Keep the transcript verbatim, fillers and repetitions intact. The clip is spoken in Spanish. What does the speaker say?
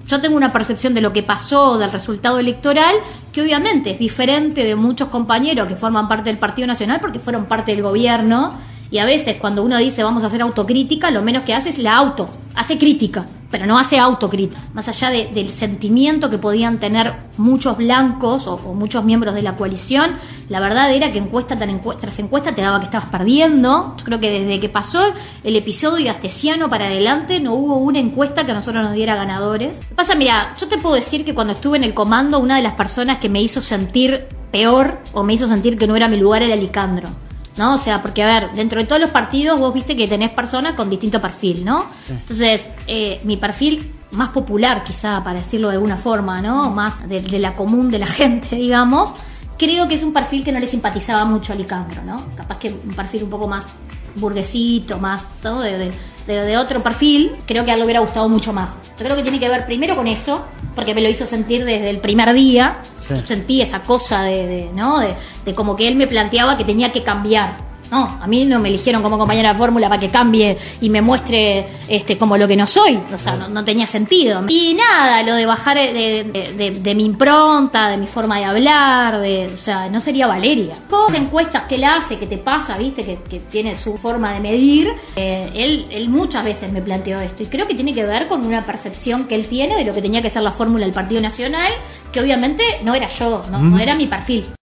yo tengo una percepción de lo que pasó, del resultado electoral, que obviamente es diferente de muchos compañeros que forman parte del Partido Nacional porque fueron parte del gobierno, y a veces cuando uno dice vamos a hacer autocrítica, lo menos que hace es la auto, hace crítica, pero no hace autocrítica. Más allá de, del sentimiento que podían tener muchos blancos o, o muchos miembros de la coalición, la verdad era que encuesta encu- tras encuesta te daba que estabas perdiendo. Yo creo que desde que pasó el episodio astesiano para adelante no hubo una encuesta que a nosotros nos diera ganadores. Lo que pasa, mira, yo te puedo decir que cuando estuve en el comando, una de las personas que me hizo sentir peor o me hizo sentir que no era mi lugar era Licandro, ¿no? O sea, porque a ver, dentro de todos los partidos vos viste que tenés personas con distinto perfil, ¿no? Sí. Entonces, eh, mi perfil más popular, quizá, para decirlo de alguna forma, ¿no? Más de, de la común de la gente, digamos, creo que es un perfil que no le simpatizaba mucho a Licandro, ¿no? Capaz que un perfil un poco más burguesito, más, ¿no? de, de, de, de otro perfil, creo que a él le hubiera gustado mucho más. Yo creo que tiene que ver primero con eso, porque me lo hizo sentir desde el primer día. Sí. Sentí esa cosa de, de ¿no? De, de como que él me planteaba que tenía que cambiar. No, a mí no me eligieron como compañera de fórmula para que cambie y me muestre este como lo que no soy, o sea, no, no tenía sentido. Y nada, lo de bajar de, de, de, de mi impronta, de mi forma de hablar, de, o sea, no sería Valeria. Con encuestas que él hace, que te pasa, viste, que, que tiene su forma de medir, eh, él, él muchas veces me planteó esto y creo que tiene que ver con una percepción que él tiene de lo que tenía que ser la fórmula del Partido Nacional, que obviamente no era yo, no, mm. no era mi perfil.